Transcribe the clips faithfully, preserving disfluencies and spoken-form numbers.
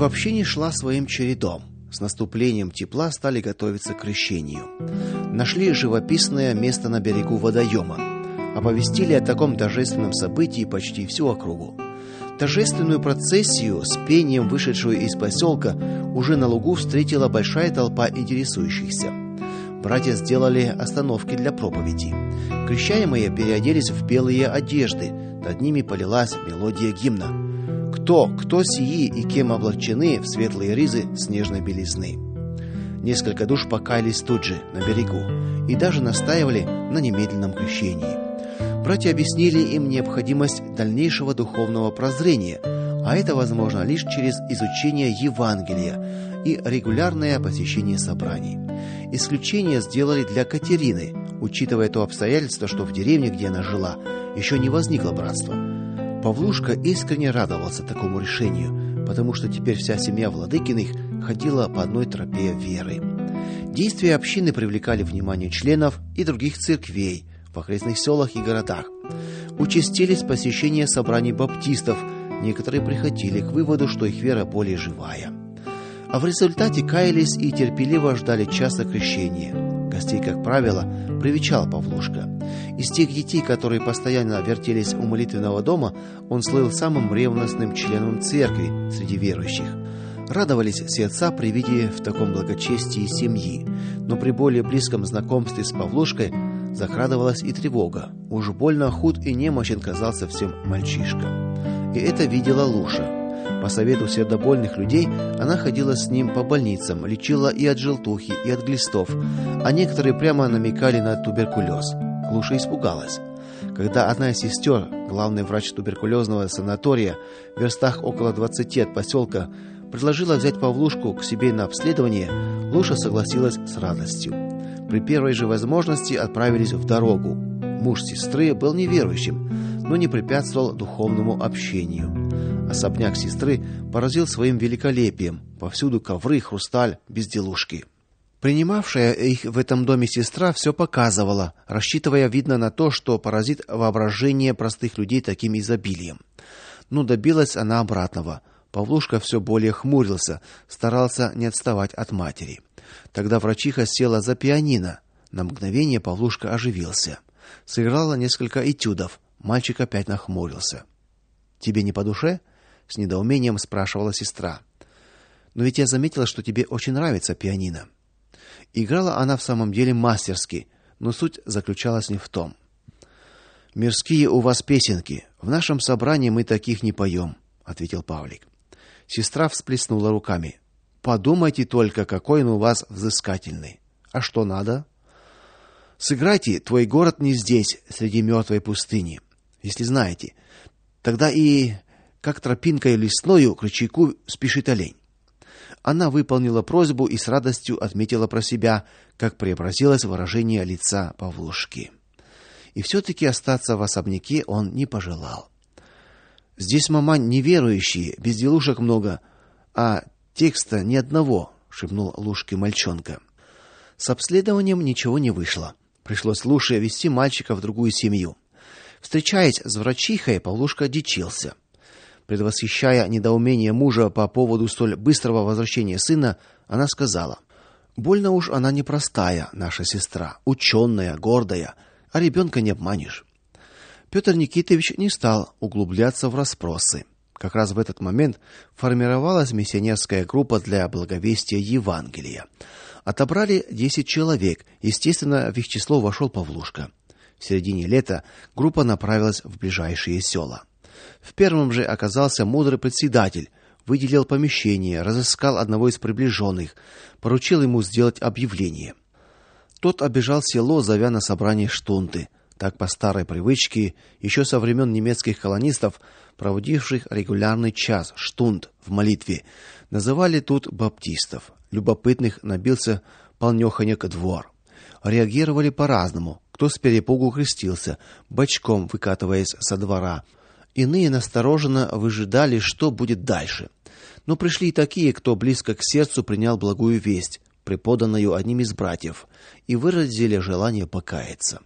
общине шла своим чередом. С наступлением тепла стали готовиться к крещению. Нашли живописное место на берегу водоема. Оповестили о таком торжественном событии почти всю округу. Торжественную процессию с пением, вышедшую из поселка, уже на лугу встретила большая толпа интересующихся. Братья сделали остановки для проповеди. Крещаемые переоделись в белые одежды, над ними полилась мелодия гимна. Кто, кто сии и кем облачены в светлые ризы снежной белизны. Несколько душ покаялись тут же, на берегу, и даже настаивали на немедленном крещении. Братья объяснили им необходимость дальнейшего духовного прозрения, а это возможно лишь через изучение Евангелия и регулярное посещение собраний. Исключение сделали для Катерины, учитывая то обстоятельство, что в деревне, где она жила, еще не возникло братства. Павлушка искренне радовался такому решению, потому что теперь вся семья Владыкиных ходила по одной тропе веры. Действия общины привлекали внимание членов и других церквей в окрестных селах и городах. Участились посещения собраний баптистов, некоторые приходили к выводу, что их вера более живая. А в результате каялись и терпеливо ждали часа крещения. Гостей, как правило, привечал Павлушка. Из тех детей, которые постоянно вертелись у молитвенного дома, он слыл самым ревностным членом церкви среди верующих. Радовались сердца при виде в таком благочестии семьи, но при более близком знакомстве с Павлушкой закрадывалась и тревога. Уж больно худ и немощен казался всем мальчишка. И это видела Луша. По совету сердобольных людей она ходила с ним по больницам, лечила и от желтухи, и от глистов, а некоторые прямо намекали на туберкулез. Луша испугалась. Когда одна из сестер, главный врач туберкулезного санатория, в верстах около двадцати от поселка, предложила взять Павлушку к себе на обследование, Луша согласилась с радостью. При первой же возможности отправились в дорогу. Муж сестры был неверующим, но не препятствовал духовному общению. Особняк сестры поразил своим великолепием. Повсюду ковры, хрусталь, безделушки. Принимавшая их в этом доме сестра все показывала, рассчитывая, видно, на то, что поразит воображение простых людей таким изобилием. Но добилась она обратного. Павлушка все более хмурился, старался не отставать от матери. Тогда врачиха села за пианино. На мгновение Павлушка оживился. Сыграла несколько этюдов. Мальчик опять нахмурился. «Тебе не по душе?» — с недоумением спрашивала сестра. «Но ведь я заметила, что тебе очень нравится пианино». Играла она в самом деле мастерски, но суть заключалась не в том. «Мирские у вас песенки. В нашем собрании мы таких не поем», — ответил Павлик. Сестра всплеснула руками. «Подумайте только, какой он у вас взыскательный. А что надо?» «Сыграйте «Твой город не здесь, среди мертвой пустыни». Если знаете, тогда и как тропинкой лесною к ручейку спешит олень». Она выполнила просьбу и с радостью отметила про себя, как преобразилось выражение лица Павлушки. И все-таки остаться в особняке он не пожелал. «Здесь, мамань, неверующие, безделушек много, а текста ни одного», — шепнул Лушке мальчонка. С обследованием ничего не вышло. Пришлось Луше вести мальчика в другую семью. Встречаясь с врачихой, Павлушка дичился. Предвосхищая недоумение мужа по поводу столь быстрого возвращения сына, она сказала: «Больно уж она непростая, наша сестра, ученая, гордая, а ребенка не обманешь». Петр Никитович не стал углубляться в расспросы. Как раз в этот момент формировалась миссионерская группа для благовестия Евангелия. Отобрали десять человек, естественно, в их число вошел Павлушка. В середине лета группа направилась в ближайшие села. В первом же оказался мудрый председатель, выделил помещение, разыскал одного из приближенных, поручил ему сделать объявление. Тот обежал село, зовя на собрание штунты. Так по старой привычке, еще со времен немецких колонистов, проводивших регулярный час штунд в молитве, называли тут баптистов. Любопытных набился полнёхонек двор. Реагировали по-разному. Кто с перепугу крестился, бочком выкатываясь со двора. Иные настороженно выжидали, что будет дальше. Но пришли и такие, кто близко к сердцу принял благую весть, преподанную одним из братьев, и выразили желание покаяться.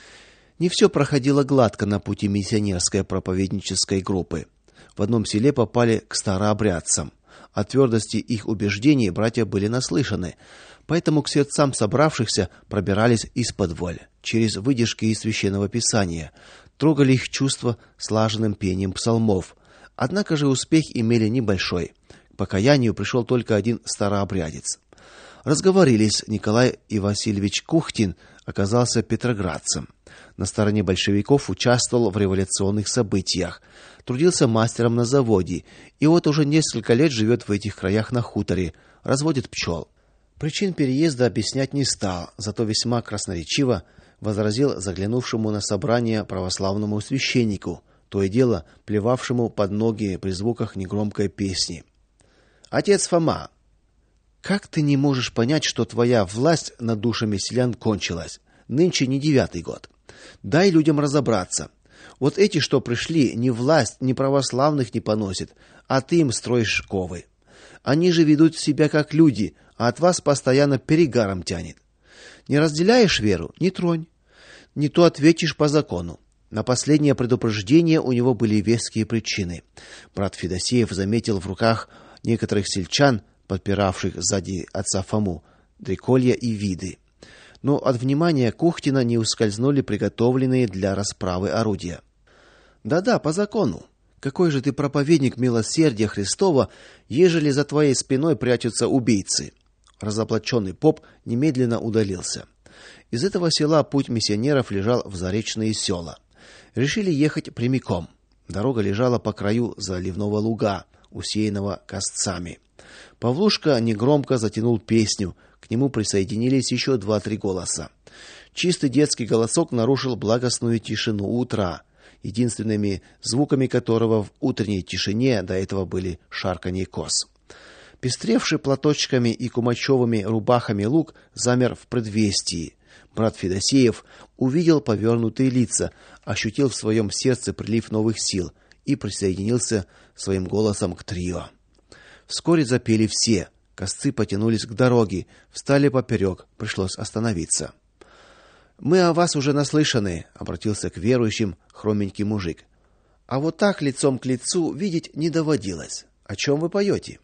Не все проходило гладко на пути миссионерской проповеднической группы. В одном селе попали к старообрядцам. О твердости их убеждений братья были наслышаны, поэтому к сердцам собравшихся пробирались исподволь, через выдержки из Священного Писания, трогали их чувства слаженным пением псалмов. Однако же успех имели небольшой. К покаянию пришел только один старообрядец. Разговорились, Николай и Васильевич Кухтин оказался петроградцем. На стороне большевиков участвовал в революционных событиях, трудился мастером на заводе и вот уже несколько лет живет в этих краях на хуторе, разводит пчел. Причин переезда объяснять не стал, зато весьма красноречиво возразил заглянувшему на собрание православному священнику, то и дело плевавшему под ноги при звуках негромкой песни. Отец Фома, как ты не можешь понять, что твоя власть над душами селян кончилась? Нынче не девятый год. Дай людям разобраться. Вот эти, что пришли, ни власть, ни православных не поносят, а ты им строишь шковы. Они же ведут себя как люди, а от вас постоянно перегаром тянет. Не разделяешь веру? Не тронь. Не то ответишь по закону. На последнее предупреждение у него были веские причины. Брат Федосеев заметил в руках некоторых сельчан, подпиравших сзади отца Фому, дреколья и виды. Но от внимания Кухтина не ускользнули приготовленные для расправы орудия. Да-да, по закону. Какой же ты проповедник милосердия Христова, ежели за твоей спиной прячутся убийцы? Разоблаченный поп немедленно удалился. Из этого села путь миссионеров лежал в заречные села. Решили ехать прямиком. Дорога лежала по краю заливного луга, усеянного косцами. Павлушка негромко затянул песню. К нему присоединились еще два-три голоса. Чистый детский голосок нарушил благостную тишину утра, единственными звуками которого в утренней тишине до этого были шарканье коз. Пестревший платочками и кумачевыми рубахами луг замер в предвестии. Брат Федосеев увидел повернутые лица, ощутил в своем сердце прилив новых сил и присоединился своим голосом к трио. Вскоре запели все. Косцы потянулись к дороге, встали поперек, пришлось остановиться. Мы о вас уже наслышаны, обратился к верующим хроменький мужик. А вот так лицом к лицу видеть не доводилось. О чем вы поете?»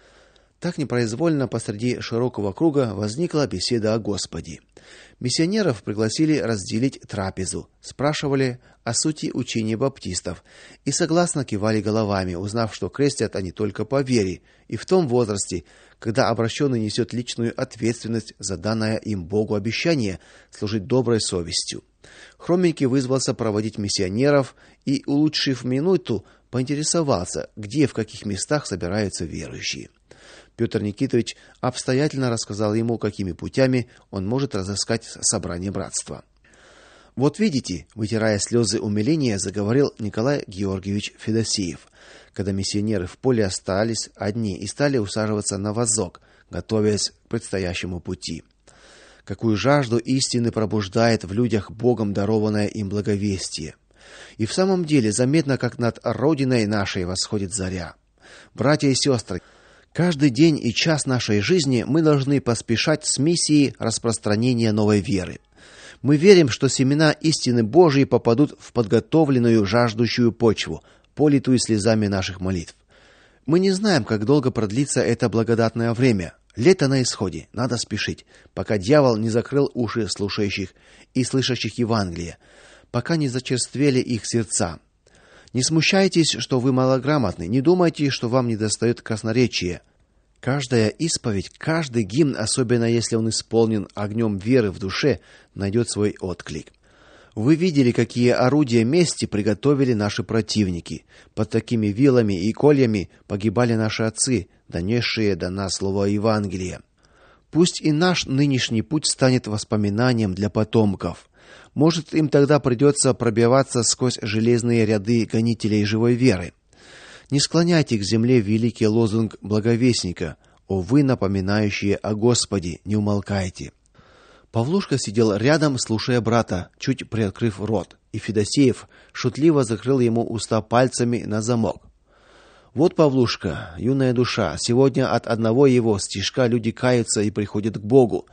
Так непроизвольно посреди широкого круга возникла беседа о Господе. Миссионеров пригласили разделить трапезу, спрашивали о сути учения баптистов и согласно кивали головами, узнав, что крестят они только по вере и в том возрасте, когда обращенный несет личную ответственность за данное им Богу обещание служить доброй совестью. Хроменький вызвался проводить миссионеров и, улучшив минуту, поинтересовался, где в каких местах собираются верующие. Петр Никитович обстоятельно рассказал ему, какими путями он может разыскать собрание братства. Вот видите, вытирая слезы умиления, заговорил Николай Георгиевич Федосеев, когда миссионеры в поле остались одни и стали усаживаться на вазок, готовясь к предстоящему пути. Какую жажду истины пробуждает в людях Богом дарованное им благовестие. И в самом деле заметно, как над родиной нашей восходит заря. Братья и сестры, каждый день и час нашей жизни мы должны поспешать с миссией распространения новой веры. Мы верим, что семена истины Божией попадут в подготовленную жаждущую почву, политую слезами наших молитв. Мы не знаем, как долго продлится это благодатное время. Лето на исходе, надо спешить, пока дьявол не закрыл уши слушающих и слышащих Евангелие, пока не зачерствели их сердца. Не смущайтесь, что вы малограмотны, не думайте, что вам недостает красноречия. Каждая исповедь, каждый гимн, особенно если он исполнен огнем веры в душе, найдет свой отклик. Вы видели, какие орудия мести приготовили наши противники. Под такими вилами и кольями погибали наши отцы, донесшие до нас слово Евангелия. Пусть и наш нынешний путь станет воспоминанием для потомков. Может, им тогда придется пробиваться сквозь железные ряды гонителей живой веры. Не склоняйте к земле великий лозунг благовестника: «О вы, напоминающие о Господе, не умолкайте». Павлушка сидел рядом, слушая брата, чуть приоткрыв рот, и Федосеев шутливо закрыл ему уста пальцами на замок. Вот, Павлушка, юная душа, сегодня от одного его стишка люди каются и приходят к Богу.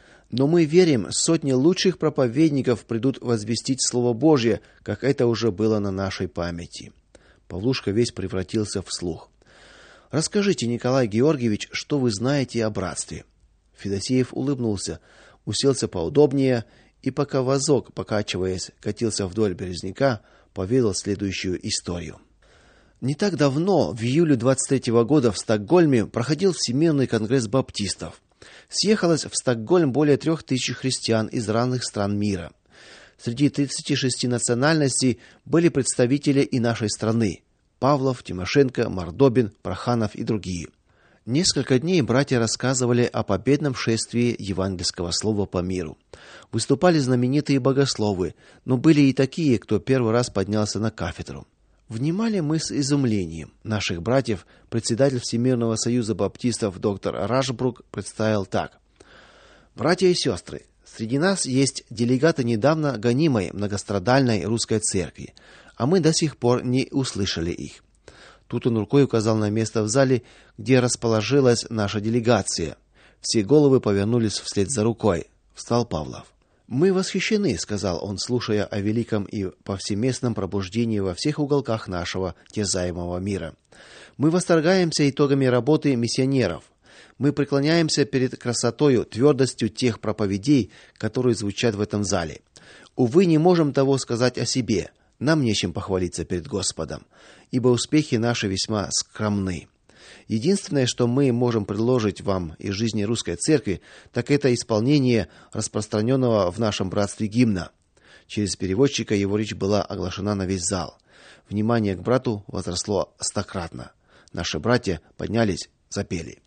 Но мы верим, сотни лучших проповедников придут возвестить слово Божье, как это уже было на нашей памяти. Павлушка весь превратился в слух. Расскажите, Николай Георгиевич, что вы знаете о братстве. Федосеев улыбнулся, уселся поудобнее и, пока вазок, покачиваясь, катился вдоль Березняка, поведал следующую историю. Не так давно, в июле двадцать третьего года в Стокгольме проходил Всемирный конгресс баптистов. Съехалось в Стокгольм более трех тысяч христиан из разных стран мира. Среди тридцати шести национальностей были представители и нашей страны: Павлов, Тимошенко, Мордобин, Проханов и другие. Несколько дней братья рассказывали о победном шествии евангельского слова по миру. Выступали знаменитые богословы, но были и такие, кто первый раз поднялся на кафедру. Внимали мы с изумлением. Наших братьев председатель Всемирного союза баптистов доктор Рашбрук представил так: «Братья и сестры, среди нас есть делегаты недавно гонимой многострадальной русской церкви, а мы до сих пор не услышали их». Тут он рукой указал на место в зале, где расположилась наша делегация. Все головы повернулись вслед за рукой. Встал Павлов. «Мы восхищены», — сказал он, слушая о великом и повсеместном пробуждении во всех уголках нашего терзаемого мира. «Мы восторгаемся итогами работы миссионеров. Мы преклоняемся перед красотою, твердостью тех проповедей, которые звучат в этом зале. Увы, не можем того сказать о себе. Нам нечем похвалиться перед Господом, ибо успехи наши весьма скромны. Единственное, что мы можем предложить вам из жизни русской церкви, так это исполнение распространенного в нашем братстве гимна». Через переводчика его речь была оглашена на весь зал. Внимание к брату возросло стократно. Наши братья поднялись, запели.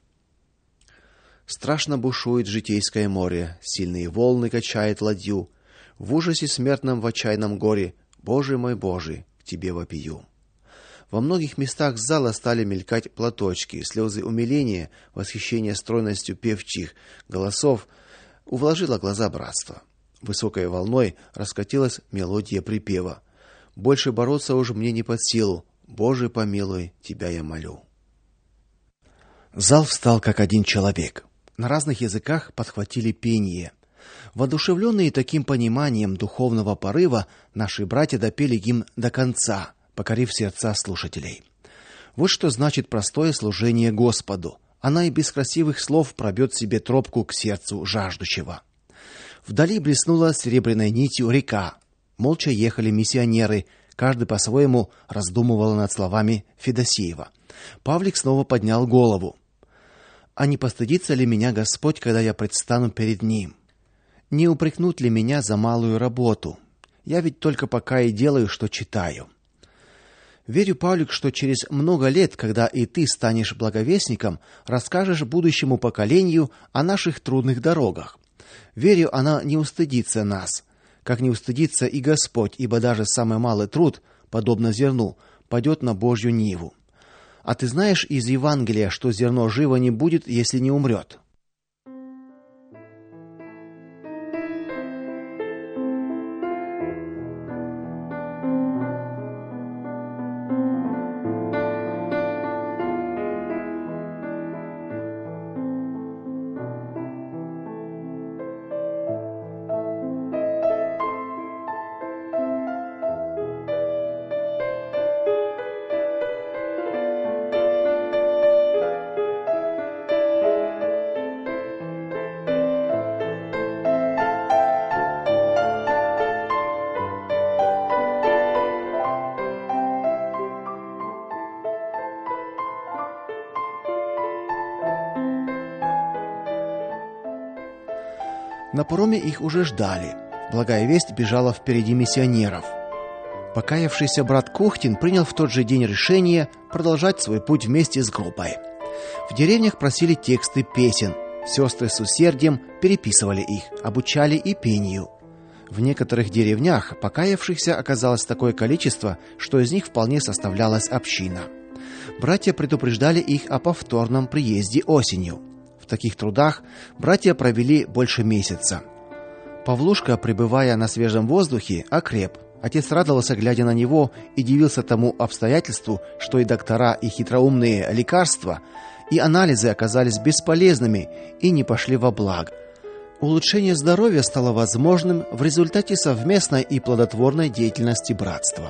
«Страшно бушует житейское море, сильные волны качает ладью. В ужасе смертном, в отчаянном горе, Боже мой, Боже, к Тебе вопию». Во многих местах зала стали мелькать платочки, слезы умиления, восхищение стройностью певчих голосов увлажило глаза братства. Высокой волной раскатилась мелодия припева: «Больше бороться уж мне не под силу, Боже, помилуй, Тебя я молю». Зал встал как один человек. На разных языках подхватили пение. Воодушевленные таким пониманием духовного порыва, наши братья допели гимн до конца, покорив сердца слушателей. Вот что значит простое служение Господу. Она и без красивых слов пробьет себе тропку к сердцу жаждущего. Вдали блеснула серебряной нитью река. Молча ехали миссионеры, каждый по-своему раздумывал над словами Федосеева. Павлик снова поднял голову. «А не постыдится ли меня Господь, когда я предстану перед Ним? Не упрекнут ли меня за малую работу? Я ведь только пока и делаю, что читаю». Верю, Павлик, что через много лет, когда и ты станешь благовестником, расскажешь будущему поколению о наших трудных дорогах. Верю, она не устыдится нас, как не устыдится и Господь, ибо даже самый малый труд, подобно зерну, падет на Божью ниву. А ты знаешь из Евангелия, что зерно живо не будет, если не умрет? На пароме их уже ждали. Благая весть бежала впереди миссионеров. Покаявшийся брат Кухтин принял в тот же день решение продолжать свой путь вместе с группой. В деревнях просили тексты песен. Сестры с усердием переписывали их, обучали и пению. В некоторых деревнях покаявшихся оказалось такое количество, что из них вполне составлялась община. Братья предупреждали их о повторном приезде осенью. В таких трудах братья провели больше месяца. Павлушка, пребывая на свежем воздухе, окреп. Отец радовался, глядя на него, и дивился тому обстоятельству, что и доктора, и хитроумные лекарства, и анализы оказались бесполезными и не пошли во благо. Улучшение здоровья стало возможным в результате совместной и плодотворной деятельности братства.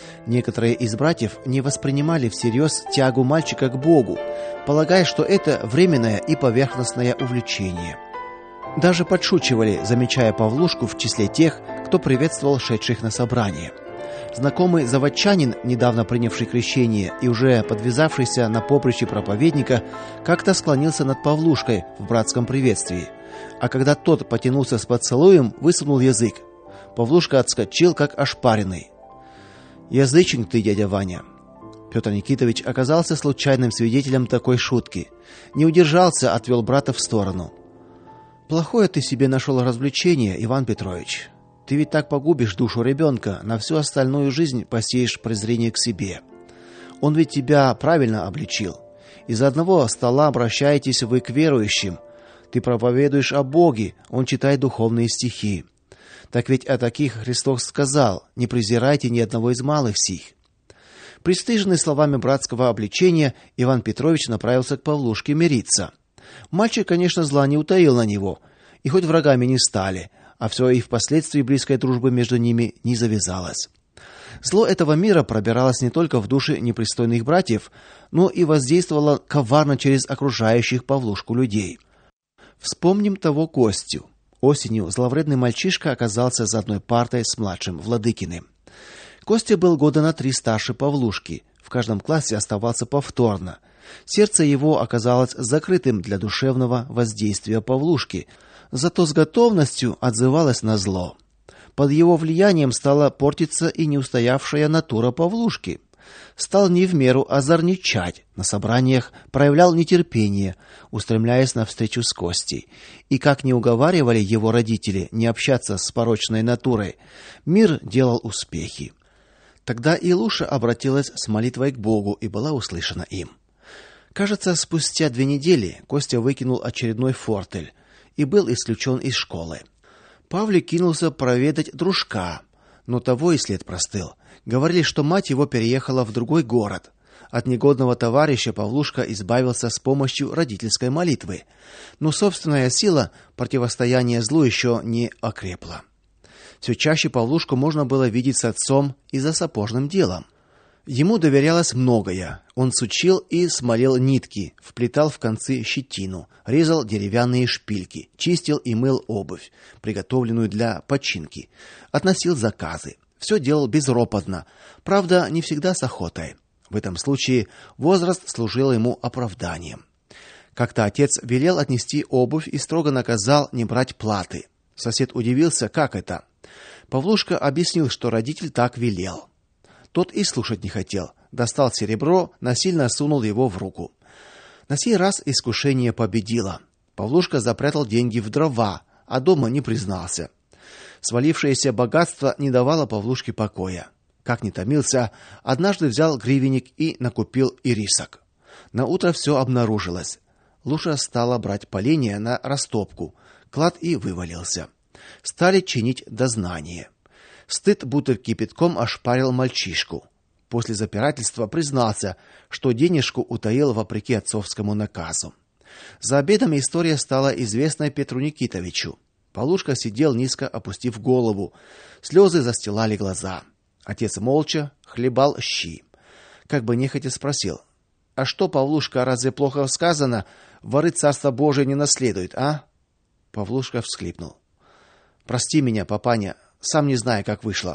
Некоторые из братьев не воспринимали всерьез тягу мальчика к Богу, полагая, что это временное и поверхностное увлечение. Даже подшучивали, замечая Павлушку в числе тех, кто приветствовал шедших на собрание. Знакомый заводчанин, недавно принявший крещение и уже подвязавшийся на поприще проповедника, как-то склонился над Павлушкой в братском приветствии, а когда тот потянулся с поцелуем, высунул язык. Павлушка отскочил, как ошпаренный. «Язычник ты, дядя Ваня!» Петр Никитович оказался случайным свидетелем такой шутки. Не удержался, отвел брата в сторону. «Плохое ты себе нашел развлечение, Иван Петрович. Ты ведь так погубишь душу ребенка, на всю остальную жизнь посеешь презрение к себе. Он ведь тебя правильно обличил. Из одного стола обращаетесь вы к верующим. Ты проповедуешь о Боге, он читает духовные стихи. Так ведь о таких Христос сказал: не презирайте ни одного из малых сих». Пристыженный словами братского обличения, Иван Петрович направился к Павлушке мириться. Мальчик, конечно, зла не утаил на него, и хоть врагами не стали, а все и впоследствии близкой дружбы между ними не завязалось. Зло этого мира пробиралось не только в души непристойных братьев, но и воздействовало коварно через окружающих Павлушку людей. Вспомним того Костю. Осенью зловредный мальчишка оказался за одной партой с младшим Владыкиным. Костя был года на три старше Павлушки, в каждом классе оставался повторно. Сердце его оказалось закрытым для душевного воздействия Павлушки, зато с готовностью отзывалось на зло. Под его влиянием стала портиться и неустоявшая натура Павлушки. Стал не в меру озорничать, на собраниях проявлял нетерпение, устремляясь навстречу с Костей. И как не уговаривали его родители не общаться с порочной натурой, мир делал успехи. Тогда Илуша обратилась с молитвой к Богу и была услышана им. Кажется, спустя две недели Костя выкинул очередной фортель и был исключен из школы. Павлик кинулся проведать дружка, но того и след простыл. Говорили, что мать его переехала в другой город. От негодного товарища Павлушка избавился с помощью родительской молитвы, но собственная сила противостояния злу еще не окрепла. Все чаще Павлушку можно было видеть с отцом и за сапожным делом. Ему доверялось многое. Он сучил и смолел нитки, вплетал в концы щетину, резал деревянные шпильки, чистил и мыл обувь, приготовленную для починки, относил заказы. Все делал безропотно, правда, не всегда с охотой. В этом случае возраст служил ему оправданием. Как-то отец велел отнести обувь и строго наказал не брать платы. Сосед удивился, как это. Павлушка объяснил, что родитель так велел. Тот и слушать не хотел. Достал серебро, насильно сунул его в руку. На сей раз искушение победило. Павлушка запрятал деньги в дрова, а дома не признался. Свалившееся богатство не давало Павлушке покоя. Как ни томился, однажды взял гривенник и накупил ирисок. На утро все обнаружилось. Луша стала брать поленья на растопку. Клад и вывалился. Стали чинить дознание. Стыд будто кипятком ошпарил мальчишку. После запирательства признался, что денежку утаил вопреки отцовскому наказу. За обедом история стала известна Петру Никитовичу. Павлушка сидел низко опустив голову. Слезы застилали глаза. Отец молча хлебал щи. Как бы нехотя спросил: "А что, Павлушка, разве плохо сказано, воры царство Божие не наследуют, а?" Павлушка всхлипнул. "Прости меня, папаня, сам не знаю, как вышло".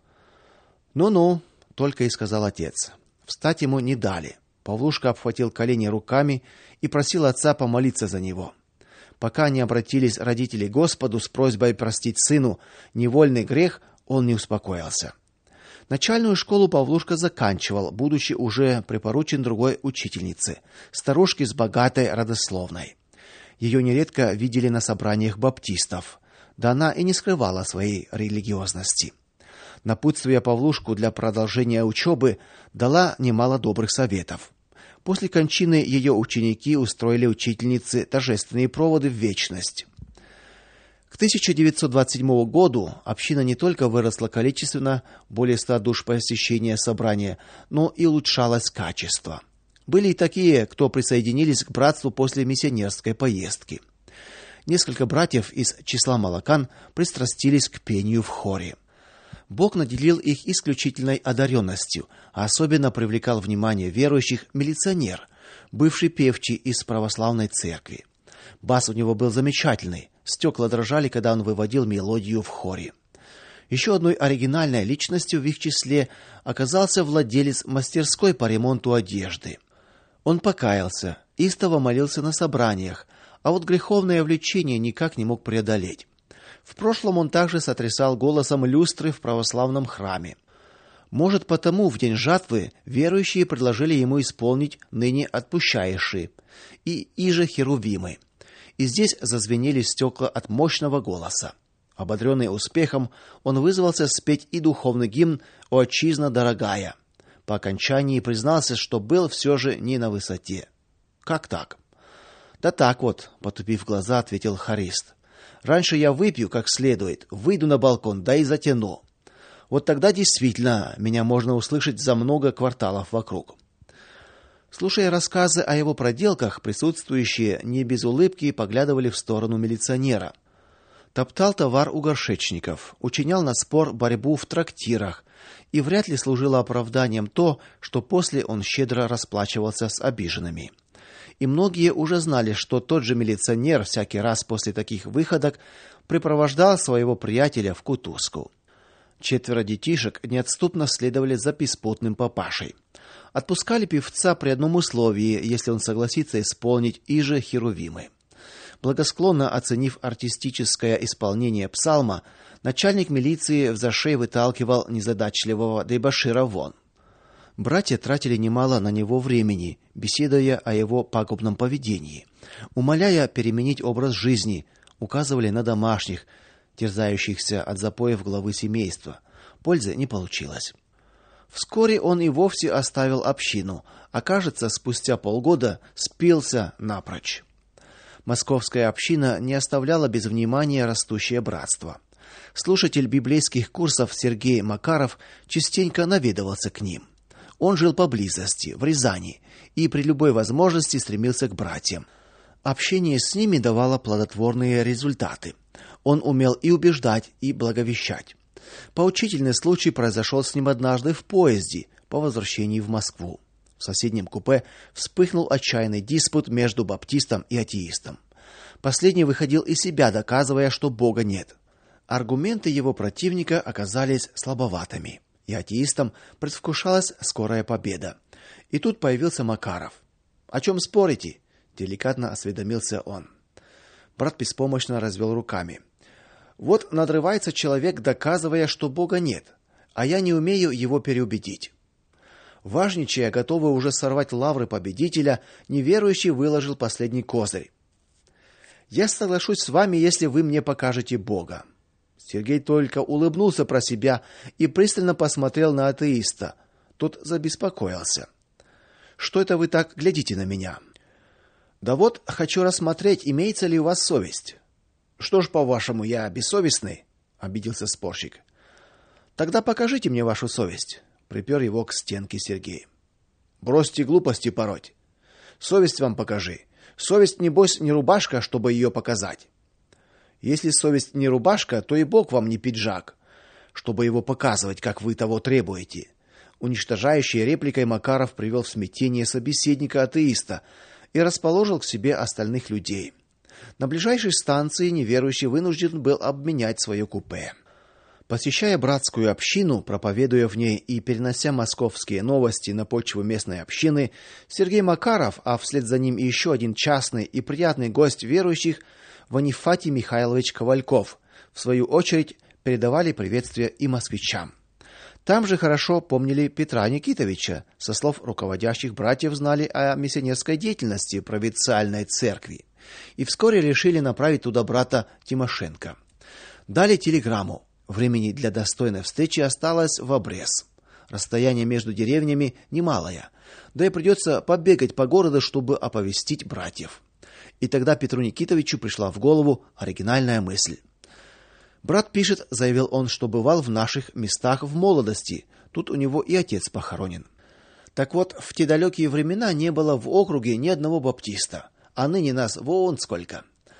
"Ну-ну", только и сказал отец. Встать ему не дали. Павлушка обхватил колени руками и просил отца помолиться за него. Пока не обратились родители к Господу с просьбой простить сыну невольный грех, он не успокоился. Начальную школу Павлушка заканчивал, будучи уже припоручен другой учительнице, старушке с богатой родословной. Ее нередко видели на собраниях баптистов, да она и не скрывала своей религиозности. Напутствуя Павлушку для продолжения учебы, дала немало добрых советов. После кончины ее ученики устроили учительнице торжественные проводы в вечность. К тысяча девятьсот двадцать седьмому году община не только выросла количественно, более ста душ посещения собрания, но и улучшалось качество. Были и такие, кто присоединились к братству после миссионерской поездки. Несколько братьев из числа молокан пристрастились к пению в хоре. Бог наделил их исключительной одаренностью, а особенно привлекал внимание верующих милиционер, бывший певчий из православной церкви. Бас у него был замечательный, стекла дрожали, когда он выводил мелодию в хоре. Еще одной оригинальной личностью в их числе оказался владелец мастерской по ремонту одежды. Он покаялся, истово молился на собраниях, а вот греховное влечение никак не мог преодолеть. В прошлом он также сотрясал голосом люстры в православном храме. Может, потому в день жатвы верующие предложили ему исполнить ныне отпущающие и иже херувимы. И здесь зазвенели стекла от мощного голоса. Ободренный успехом, он вызвался спеть и духовный гимн «О отчизна дорогая». По окончании признался, что был все же не на высоте. Как так? Да так вот, потупив глаза, ответил хорист. Раньше я выпью как следует, выйду на балкон, да и затяну. Вот тогда действительно меня можно услышать за много кварталов вокруг. Слушая рассказы о его проделках, присутствующие не без улыбки поглядывали в сторону милиционера. Топтал товар у горшечников, учинял на спор борьбу в трактирах, и вряд ли служило оправданием то, что после он щедро расплачивался с обиженными. И многие уже знали, что тот же милиционер всякий раз после таких выходок припровождал своего приятеля в кутузку. Четверо детишек неотступно следовали за беспутным папашей. Отпускали певца при одном условии, если он согласится исполнить иже херувимы. Благосклонно оценив артистическое исполнение псалма, начальник милиции взашей выталкивал незадачливого дебошира вон. Братья тратили немало на него времени, беседуя о его пагубном поведении, умоляя переменить образ жизни, указывали на домашних, терзающихся от запоев главы семейства. Пользы не получилось. Вскоре он и вовсе оставил общину, а, кажется, спустя полгода спился напрочь. Московская община не оставляла без внимания растущее братство. Слушатель библейских курсов Сергей Макаров частенько наведывался к ним. Он жил поблизости, в Рязани, и при любой возможности стремился к братьям. Общение с ними давало плодотворные результаты. Он умел и убеждать, и благовещать. Поучительный случай произошел с ним однажды в поезде по возвращении в Москву. В соседнем купе вспыхнул отчаянный диспут между баптистом и атеистом. Последний выходил из себя, доказывая, что Бога нет. Аргументы его противника оказались слабоватыми, и атеистам предвкушалась скорая победа. И тут появился Макаров. «О чем спорите?» – деликатно осведомился он. Брат беспомощно развел руками. «Вот надрывается человек, доказывая, что Бога нет, а я не умею его переубедить». Важничая, готовый уже сорвать лавры победителя, неверующий выложил последний козырь. «Я соглашусь с вами, если вы мне покажете Бога». Сергей только улыбнулся про себя и пристально посмотрел на атеиста. Тот забеспокоился. «Что это вы так глядите на меня?» «Да вот, хочу рассмотреть, имеется ли у вас совесть». «Что ж, по-вашему, я бессовестный?» — обиделся спорщик. «Тогда покажите мне вашу совесть». Припер его к стенке Сергей. «Бросьте глупости пороть. Совесть вам покажи. Совесть, небось, не рубашка, чтобы ее показать. Если совесть не рубашка, то и Бог вам не пиджак, чтобы его показывать, как вы того требуете». Уничтожающей репликой Макаров привел в смятение собеседника-атеиста и расположил к себе остальных людей. На ближайшей станции неверующий вынужден был обменять свое купе. Посещая братскую общину, проповедуя в ней и перенося московские новости на почву местной общины, Сергей Макаров, а вслед за ним и еще один частный и приятный гость верующих, Ванифатий Михайлович Ковальков, в свою очередь передавали приветствия и москвичам. Там же хорошо помнили Петра Никитовича, со слов руководящих братьев знали о миссионерской деятельности провинциальной церкви, и вскоре решили направить туда брата Тимошенко. Дали телеграмму. Времени для достойной встречи осталось в обрез. Расстояние между деревнями немалое, да и придется побегать по городу, чтобы оповестить братьев. И тогда Петру Никитовичу пришла в голову оригинальная мысль. «Брат пишет, — заявил он, — что бывал в наших местах в молодости, тут у него и отец похоронен. Так вот, в те далекие времена не было в округе ни одного баптиста, а ныне нас вон сколько.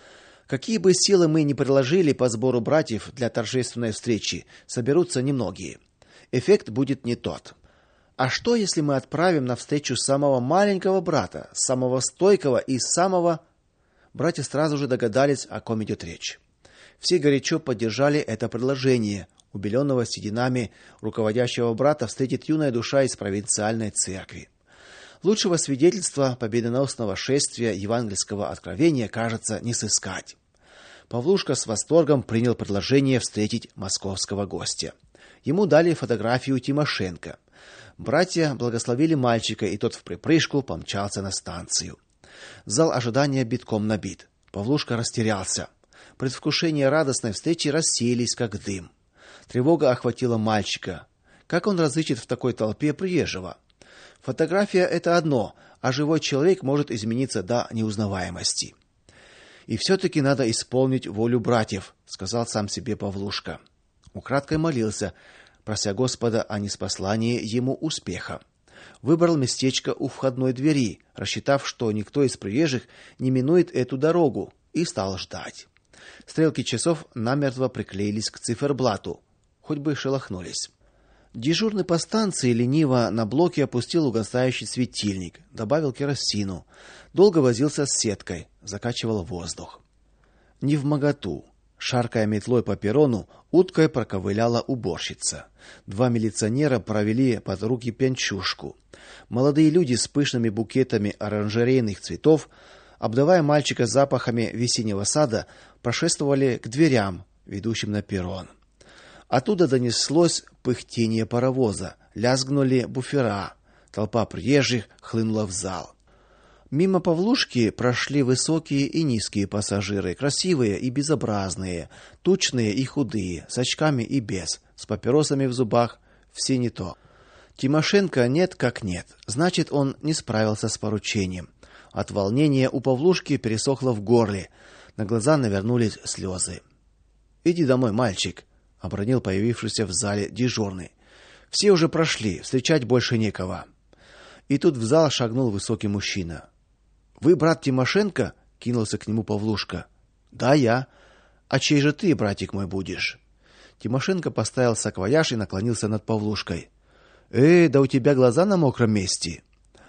Какие бы силы мы ни приложили по сбору братьев для торжественной встречи, соберутся немногие. Эффект будет не тот. А что, если мы отправим на встречу самого маленького брата, самого стойкого и самого... Братья сразу же догадались, о ком идет речь. Все горячо поддержали это предложение, убеленного сединами руководящего брата встретит юная душа из провинциальной церкви. Лучшего свидетельства победоносного шествия евангельского откровения, кажется, не сыскать. Павлушка с восторгом принял предложение встретить московского гостя. Ему дали фотографию Тимошенко. Братья благословили мальчика, и тот вприпрыжку помчался на станцию. Зал ожидания битком набит. Павлушка растерялся. Предвкушение радостной встречи рассеялись, как дым. Тревога охватила мальчика. Как он разыщет в такой толпе приезжего? Фотография — это одно, а живой человек может измениться до неузнаваемости. И все-таки надо исполнить волю братьев, сказал сам себе Павлушка. Украдкой молился, прося Господа о ниспослании ему успеха. Выбрал местечко у входной двери, рассчитав, что никто из приезжих не минует эту дорогу, и стал ждать. Стрелки часов намертво приклеились к циферблату, хоть бы шелохнулись. Дежурный по станции лениво на блоке опустил угасающий светильник, добавил керосину, долго возился с сеткой, закачивал воздух. Невмоготу, шаркая метлой по перрону, уткой проковыляла уборщица. Два милиционера провели под руки пьянчушку. Молодые люди с пышными букетами оранжерейных цветов, обдавая мальчика запахами весеннего сада, прошествовали к дверям, ведущим на перрон. Оттуда донеслось пыхтение паровоза, лязгнули буфера. Толпа приезжих хлынула в зал. Мимо Павлушки прошли высокие и низкие пассажиры, красивые и безобразные, тучные и худые, с очками и без, с папиросами в зубах, все не то. Тимошенко нет как нет, значит, он не справился с поручением. От волнения у Павлушки пересохло в горле, на глаза навернулись слезы. Иди домой, мальчик, обронил появившийся в зале дежурный. Все уже прошли, встречать больше некого. И тут в зал шагнул высокий мужчина. Вы брат Тимошенко? Кинулся к нему Павлушка. Да, я. А чей же ты, братик мой, будешь? Тимошенко поставил саквояж и наклонился над Павлушкой. Э, да у тебя глаза на мокром месте.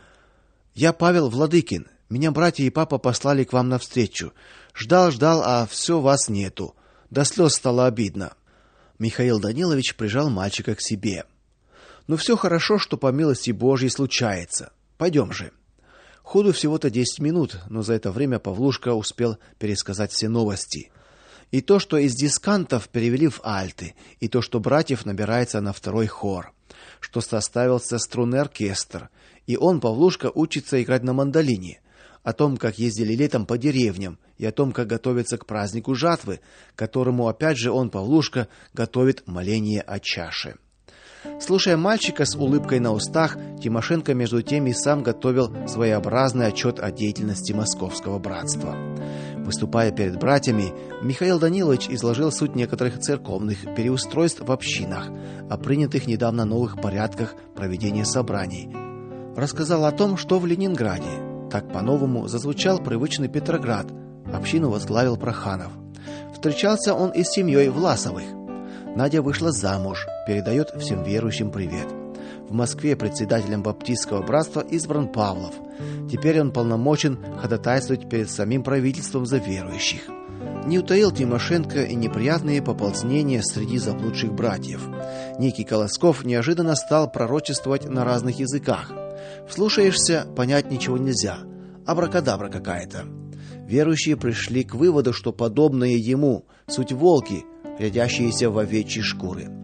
Я Павел Владыкин. Меня братья и папа послали к вам навстречу. Ждал, ждал, а все вас нету. До слез стало обидно. Михаил Данилович прижал мальчика к себе. Ну все хорошо, что по милости Божьей случается. Пойдем же. Ходу всего-то десять минут, но за это время Павлушка успел пересказать все новости. И то, что из дискантов перевели в альты, и то, что братьев набирается на второй хор, что составился струнный оркестр, и он, Павлушка, учится играть на мандолине, о том, как ездили летом по деревням, и о том, как готовится к празднику жатвы, которому опять же он, Павлушка, готовит моление о чаше. Слушая мальчика с улыбкой на устах, Тимошенко между тем и сам готовил своеобразный отчет о деятельности Московского братства. Выступая перед братьями, Михаил Данилович изложил суть некоторых церковных переустройств в общинах, о принятых недавно новых порядках проведения собраний. Рассказал о том, что в Ленинграде так по-новому зазвучал привычный Петроград, общину возглавил Проханов. Встречался он и с семьей Власовых. Надя вышла замуж, передает всем верующим привет. В Москве председателем баптистского братства избран Павлов. Теперь он полномочен ходатайствовать перед самим правительством за верующих. Не утаил Тимошенко и неприятные поползнения среди заблудших братьев. Некий Колосков неожиданно стал пророчествовать на разных языках. Вслушаешься, понять ничего нельзя. Абракадабра какая-то. Верующие пришли к выводу, что подобные ему суть волки, рядящиеся в овечьи шкуры.